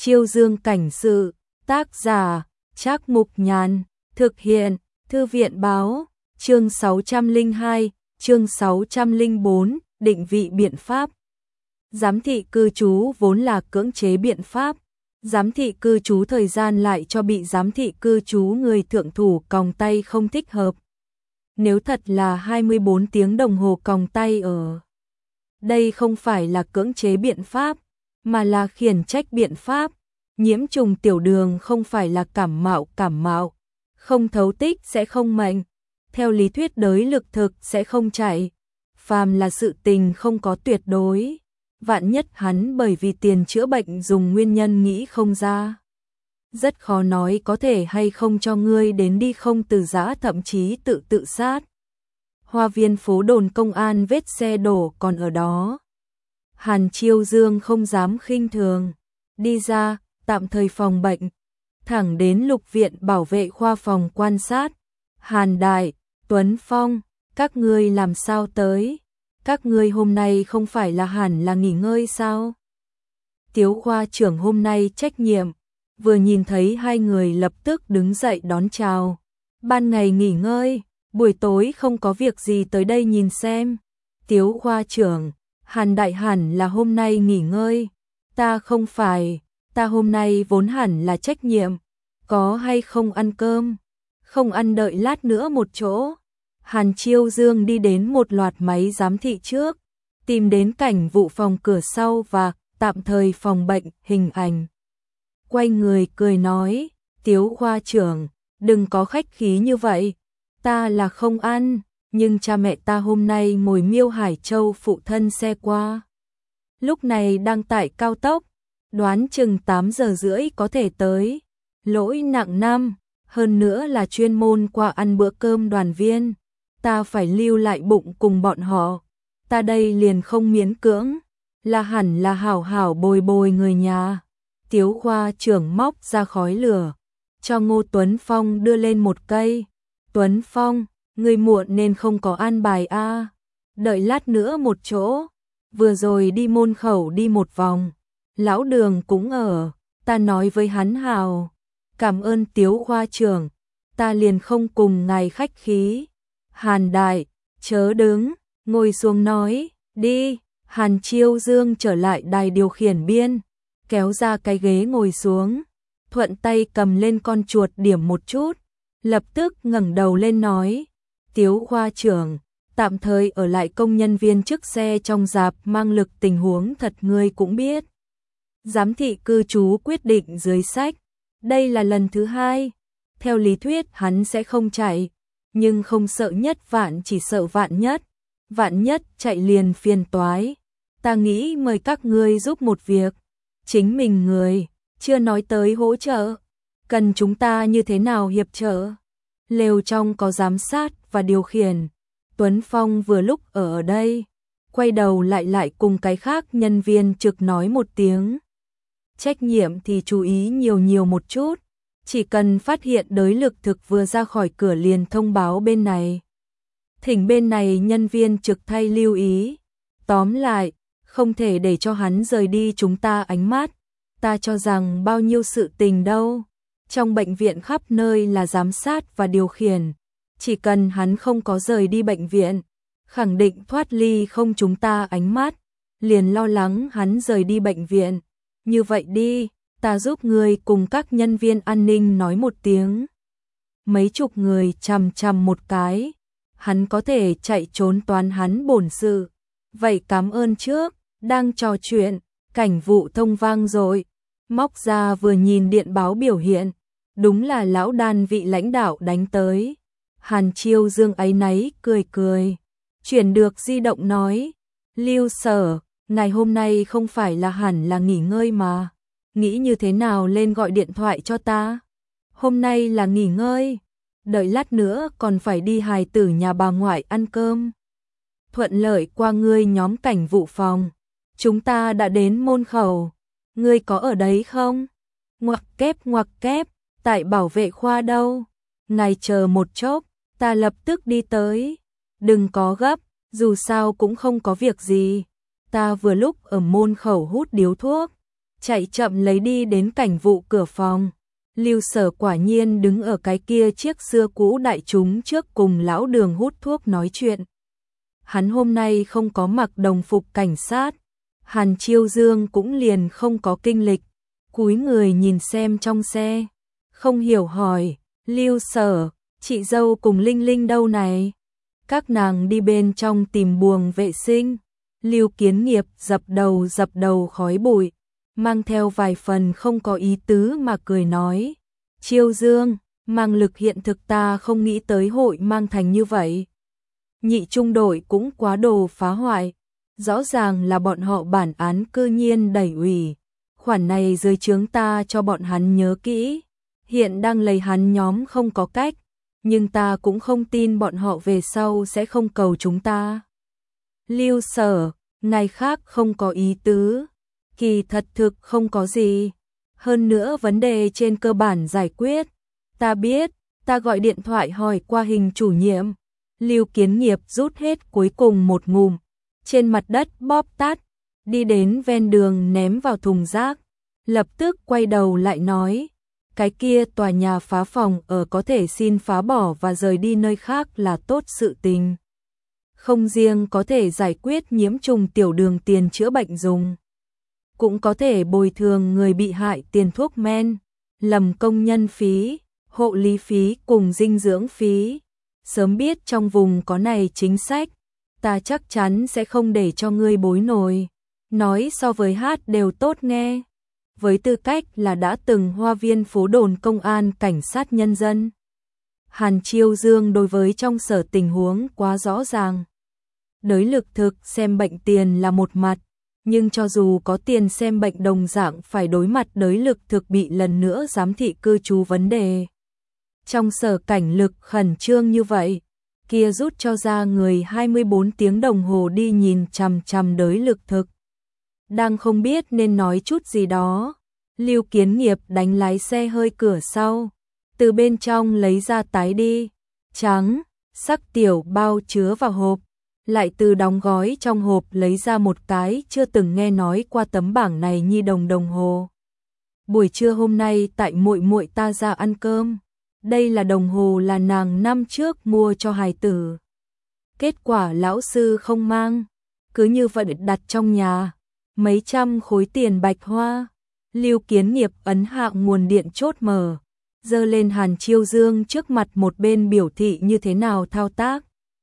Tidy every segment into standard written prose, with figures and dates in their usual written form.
Chiêu Dương cảnh sự, tác giả, Trác Mục Nhàn, thực hiện, Thư viện báo, chương 602, chương 604, định vị biện pháp. Giám thị cư trú vốn là cưỡng chế biện pháp, giám thị cư trú thời gian lại cho bị giám thị cư trú người thượng thủ còng tay không thích hợp. Nếu thật là 24 tiếng đồng hồ còng tay ở đây không phải là cưỡng chế biện pháp, mà là khiển trách biện pháp. Nhiễm trùng tiểu đường không phải là cảm mạo, không thấu tích sẽ không mệnh, theo lý thuyết đới lực thực sẽ không chạy, phàm là sự tình không có tuyệt đối, vạn nhất hắn bởi vì tiền chữa bệnh dùng nguyên nhân nghĩ không ra. Rất khó nói có thể hay không cho ngươi đến đi không từ giã thậm chí tự sát. Hoa viên phố đồn công an vết xe đổ còn ở đó. Hàn Chiêu Dương không dám khinh thường, đi ra, tạm thời phòng bệnh, thẳng đến Lục viện bảo vệ khoa phòng quan sát. Hàn Đại, Tuấn Phong, các ngươi làm sao tới? Các ngươi hôm nay không phải là hẳn là nghỉ ngơi sao? Tiếu khoa trưởng hôm nay trách nhiệm, vừa nhìn thấy hai người lập tức đứng dậy đón chào. Ban ngày nghỉ ngơi, buổi tối không có việc gì tới đây nhìn xem. Tiếu khoa trưởng, Hàn Đại hẳn là hôm nay nghỉ ngơi. Ta không phải, ta hôm nay vốn hẳn là trách nhiệm. Có hay không ăn cơm? Không ăn đợi lát nữa một chỗ. Hàn Chiêu Dương đi đến một loạt máy giám thị trước, tìm đến cảnh vụ phòng cửa sau và tạm thời phòng bệnh hình ảnh. Quay người cười nói, Tiếu khoa trưởng, đừng có khách khí như vậy. Ta là không ăn, nhưng cha mẹ ta hôm nay mồi Miêu Hải Châu phụ thân xe qua. Lúc này đang tại cao tốc, đoán chừng 8 giờ rưỡi có thể tới. Lỗi nặng năm, hơn nữa là chuyên môn qua ăn bữa cơm đoàn viên. Ta phải lưu lại bụng cùng bọn họ. Ta đây liền không miễn cưỡng, là hẳn là hảo hảo bồi người nhà. Tiếu khoa trưởng móc ra khói lửa, cho Ngô Tuấn Phong đưa lên một cây. Tuấn Phong, ngươi muộn nên không có an bài a. Đợi lát nữa một chỗ. Vừa rồi đi môn khẩu đi một vòng, lão Đường cũng ở, ta nói với hắn hào. Cảm ơn Tiếu khoa trưởng, ta liền không cùng ngài khách khí. Hàn Đại, chớ đứng, ngồi xuống nói, đi. Hàn Chiêu Dương trở lại đài điều khiển biên, kéo ra cái ghế ngồi xuống, thuận tay cầm lên con chuột điểm một chút, lập tức ngẩng đầu lên nói, Tiếu khoa trưởng, tạm thời ở lại công nhân viên chức xe trong rạp mang lực tình huống thật ngươi cũng biết. Giám thị cư trú quyết định dưới sách, đây là lần thứ 2, theo lý thuyết hắn sẽ không chạy, nhưng không sợ nhất vạn chỉ sợ vạn nhất chạy liền phiền toái. Ta nghĩ mời các ngươi giúp một việc, chính mình người, chưa nói tới hỗ trợ, cần chúng ta như thế nào hiệp trợ. Lều trong có giám sát và điều khiển, Tuấn Phong vừa lúc ở đây, quay đầu lại cùng cái khác nhân viên trực nói một tiếng. Trách nhiệm thì chú ý nhiều một chút, chỉ cần phát hiện đới lực thực vừa ra khỏi cửa liền thông báo bên này. Thỉnh bên này nhân viên trực thay lưu ý. Tóm lại, không thể để cho hắn rời đi chúng ta ánh mắt. Ta cho rằng bao nhiêu sự tình đâu. Trong bệnh viện khắp nơi là giám sát và điều khiển. Chỉ cần hắn không có rời đi bệnh viện, khẳng định thoát ly không chúng ta ánh mắt, liền lo lắng hắn rời đi bệnh viện. Như vậy đi, ta giúp người cùng các nhân viên an ninh nói một tiếng. Mấy chục người chằm một cái, hắn có thể chạy trốn toán hắn bổn sự. Vậy cảm ơn trước. Đang trò chuyện, cảnh vụ thông vang rồi, móc ra vừa nhìn điện báo biểu hiện, đúng là lão Đan vị lãnh đạo đánh tới. Hàn Chiêu Dương áy náy cười, chuyển được di động nói, Lưu Sở, ngày hôm nay không phải là hẳn là nghỉ ngơi mà, nghĩ như thế nào lên gọi điện thoại cho ta. Hôm nay là nghỉ ngơi, đợi lát nữa còn phải đi hài tử nhà bà ngoại ăn cơm. Thuận lợi qua ngươi nhóm cảnh vụ phòng. Chúng ta đã đến môn khẩu, ngươi có ở đấy không? Ngoặc kép, tại bảo vệ khoa đâu? Ngài chờ một chốc, ta lập tức đi tới. Đừng có gấp, dù sao cũng không có việc gì. Ta vừa lúc ở môn khẩu hút điếu thuốc, chạy chậm lấy đi đến cảnh vụ cửa phòng. Lưu Sở quả nhiên đứng ở cái kia chiếc xưa cũ đại chúng trước cùng lão Đường hút thuốc nói chuyện. Hắn hôm nay không có mặc đồng phục cảnh sát, Hàn Chiêu Dương cũng liền không có kinh lịch, cúi người nhìn xem trong xe, không hiểu hỏi, Lưu Sở, chị dâu cùng Linh Linh đâu này? Các nàng đi bên trong tìm buồng vệ sinh. Lưu Kiến Nghiệp dập đầu khói bụi, mang theo vài phần không có ý tứ mà cười nói, Chiêu Dương, mang lực hiện thực ta không nghĩ tới hội mang thành như vậy. Nhị trung đội cũng quá đồ phá hoại, rõ ràng là bọn họ bản án cư nhiên đẩy ủy. Khoản này dưới trướng ta cho bọn hắn nhớ kỹ, hiện đang lấy hắn nhóm không có cách, nhưng ta cũng không tin bọn họ về sau sẽ không cầu chúng ta. Lưu Sở, ngày khác không có ý tứ, kỳ thật thực không có gì. Hơn nữa vấn đề trên cơ bản giải quyết. Ta biết, ta gọi điện thoại hỏi qua Hình chủ nhiệm. Lưu Kiến Nghiệp rút hết cuối cùng một ngụm, trên mặt đất bóp tát, đi đến ven đường ném vào thùng rác, lập tức quay đầu lại nói, cái kia tòa nhà phá phòng ở có thể xin phá bỏ và rời đi nơi khác là tốt sự tình. Không riêng có thể giải quyết nhiễm trùng tiểu đường tiền chữa bệnh dùng, cũng có thể bồi thường người bị hại tiền thuốc men, lầm công nhân phí, hộ lý phí cùng dinh dưỡng phí. Sớm biết trong vùng có này chính sách, ta chắc chắn sẽ không để cho ngươi bối nổi. Nói so với hát đều tốt nghe. Với tư cách là đã từng Hoa Viên phố đồn công an cảnh sát nhân dân, Hàn Chiêu Dương đối với trong sở tình huống quá rõ ràng. Đới lực thực xem bệnh tiền là một mặt, nhưng cho dù có tiền xem bệnh đồng dạng phải đối mặt đới lực thực bị lần nữa giám thị cư trú vấn đề. Trong sở cảnh lực khẩn trương như vậy, kia rút cho ra người 24 tiếng đồng hồ đi nhìn chằm chằm đới lực thực. Đang không biết nên nói chút gì đó, Lưu Kiến Nghiệp đánh lái xe hơi cửa sau, từ bên trong lấy ra tái đi, trắng, sắc tiểu bao chứa vào hộp, lại từ đóng gói trong hộp lấy ra một cái chưa từng nghe nói qua tấm bảng này nhi đồng hồ. Buổi trưa hôm nay tại muội muội ta ra ăn cơm. Đây là đồng hồ là nàng năm trước mua cho hài tử. Kết quả lão sư không mang, cứ như vậy đặt trong nhà, mấy trăm khối tiền bạch hoa. Lưu Kiến Nghiệp ấn hạ nguồn điện chốt mở, giơ lên Hàn Chiêu Dương trước mặt, một bên biểu thị như thế nào thao tác,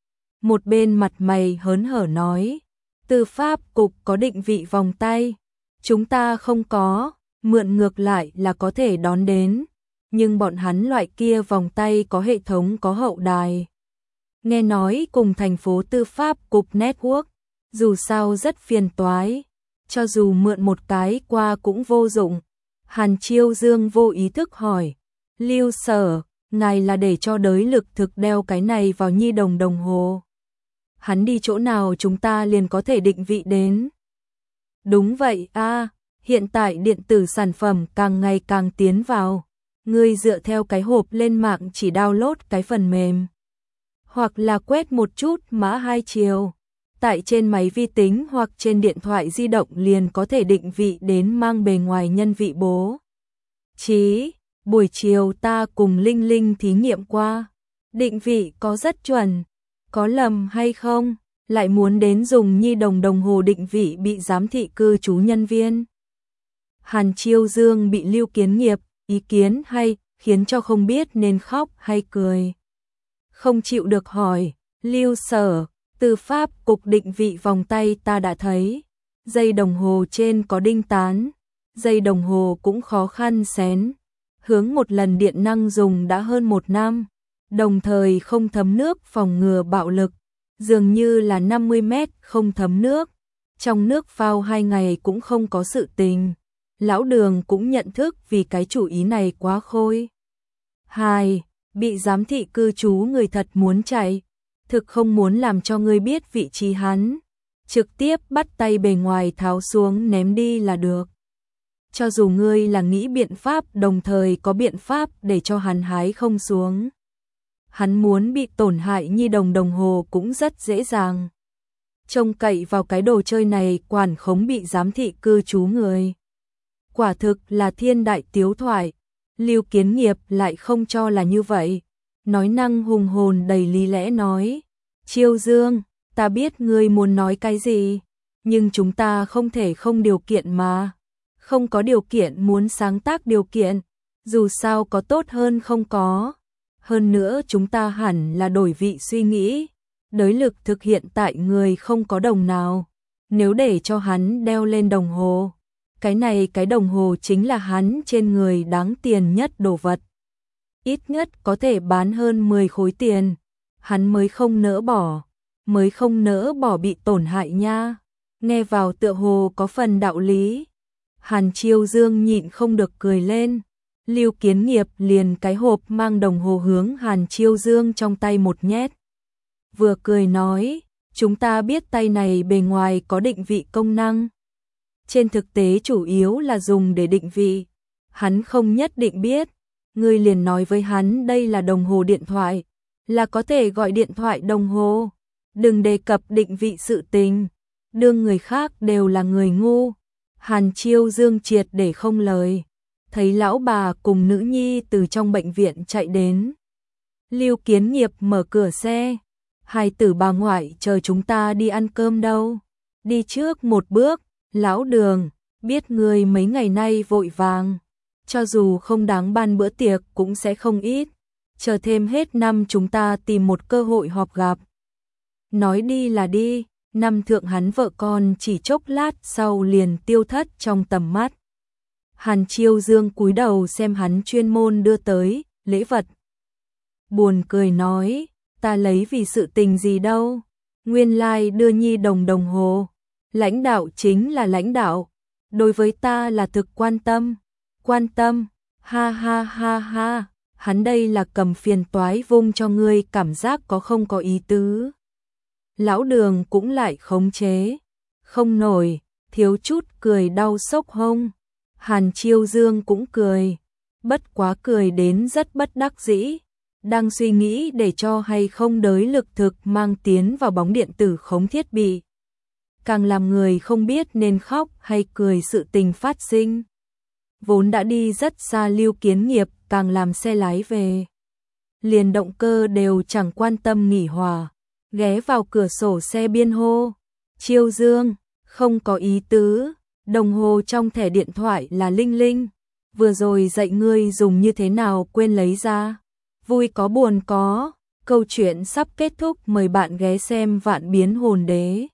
một bên mặt mày hớn hở nói, tư pháp cục có định vị vòng tay, chúng ta không có, mượn ngược lại là có thể đón đến. Nhưng bọn hắn loại kia vòng tay có hệ thống có hậu đài. Nghe nói cùng thành phố tư pháp cục network, dù sao rất phiền toái, cho dù mượn một cái qua cũng vô dụng. Hàn Chiêu Dương vô ý thức hỏi, Lưu Sở, ngài là để cho đới lực thực đeo cái này vào nhi đồng hồ. Hắn đi chỗ nào chúng ta liền có thể định vị đến. Đúng vậy a, hiện tại điện tử sản phẩm càng ngày càng tiến vào. Ngươi dựa theo cái hộp lên mạng chỉ download cái phần mềm, hoặc là quét một chút mã hai chiều, tại trên máy vi tính hoặc trên điện thoại di động liền có thể định vị đến mang bề ngoài nhân vị bố. Buổi chiều ta cùng Linh Linh thí nghiệm qua, định vị có rất chuẩn, có lầm hay không, lại muốn đến dùng nhi đồng hồ định vị bị giám thị cư trú nhân viên. Hàn Chiêu Dương bị Lưu Kiến Nghiệp ý kiến hay khiến cho không biết nên khóc hay cười. Không chịu được hỏi, Lưu Sở, tư pháp cục định vị vòng tay ta đã thấy, dây đồng hồ trên có đinh tán, dây đồng hồ cũng khó khăn xén, hướng một lần điện năng dùng đã hơn 1 năm, đồng thời không thấm nước phòng ngừa bạo lực, dường như là 50 mét không thấm nước, trong nước phao 2 ngày cũng không có sự tình. Lão Đường cũng nhận thức vì cái chủ ý này quá khôi. 2. Bị giám thị cư trú người thật muốn chạy, thực không muốn làm cho ngươi biết vị trí hắn, trực tiếp bắt tay bề ngoài tháo xuống ném đi là được. Cho dù ngươi là nghĩ biện pháp đồng thời có biện pháp để cho hắn hái không xuống. Hắn muốn bị tổn hại nhi đồng hồ cũng rất dễ dàng. Trông cậy vào cái đồ chơi này quản khống bị giám thị cư trú người. Quả thực là thiên đại tiếu thoại. Lưu Kiến Nghiệp lại không cho là như vậy. Nói năng hùng hồn đầy lý lẽ nói. Chiêu Dương, ta biết ngươi muốn nói cái gì, nhưng chúng ta không thể không điều kiện mà. Không có điều kiện muốn sáng tác điều kiện, dù sao có tốt hơn không có. Hơn nữa chúng ta hẳn là đổi vị suy nghĩ. Đới lực thực hiện tại người không có đồng nào. Nếu để cho hắn đeo lên đồng hồ, cái đồng hồ chính là hắn trên người đáng tiền nhất đồ vật. Ít nhất có thể bán hơn 10 khối tiền. Hắn mới không nỡ bỏ bị tổn hại nha. Nghe vào tựa hồ có phần đạo lý. Hàn Chiêu Dương nhịn không được cười lên. Lưu Kiến Nghiệp liền cái hộp mang đồng hồ hướng Hàn Chiêu Dương trong tay một nhét. Vừa cười nói, chúng ta biết tay này bề ngoài có định vị công năng. Trên thực tế chủ yếu là dùng để định vị. Hắn không nhất định biết. Ngươi liền nói với hắn đây là đồng hồ điện thoại, là có thể gọi điện thoại đồng hồ. Đừng đề cập định vị sự tình. Đương người khác đều là người ngu. Hàn Chiêu Dương triệt để không lời. Thấy lão bà cùng nữ nhi từ trong bệnh viện chạy đến. Lưu Kiến Nghiệp mở cửa xe. Hai tử bà ngoại chờ chúng ta đi ăn cơm đâu. Đi trước một bước, lão Đường, biết ngươi mấy ngày nay vội vàng. Cho dù không đáng ban bữa tiệc cũng sẽ không ít. Chờ thêm hết năm chúng ta tìm một cơ hội họp gặp. Nói đi là đi, năm thượng hắn vợ con chỉ chốc lát sau liền tiêu thất trong tầm mắt. Hàn Chiêu Dương cúi đầu xem hắn chuyên môn đưa tới, lễ vật. Buồn cười nói, ta lấy vì sự tình gì đâu. Nguyên lai đưa nhi đồng đồng hồ. Lãnh đạo chính là lãnh đạo. Đối với ta là thực quan tâm. Quan tâm, ha ha ha ha, hắn đây là cầm phiền toái vung cho ngươi cảm giác có không có ý tứ. Lão Đường cũng lại khống chế, không nổi, thiếu chút cười đau sốc hông. Hàn Chiêu Dương cũng cười, bất quá cười đến rất bất đắc dĩ, đang suy nghĩ để cho hay không đới lực thực mang tiến vào bóng điện tử khống thiết bị. Càng làm người không biết nên khóc hay cười sự tình phát sinh. Vốn đã đi rất xa Lưu Kiến Nghiệp càng làm xe lái về. Liền động cơ đều chẳng quan tâm nghỉ hòa. Ghé vào cửa sổ xe biên hô. Chiêu Dương, không có ý tứ. Đồng hồ trong thẻ điện thoại là Linh Linh. Vừa rồi dạy ngươi dùng như thế nào quên lấy ra. Vui có buồn có. Câu chuyện sắp kết thúc, mời bạn ghé xem Vạn Biến Hồn Đế.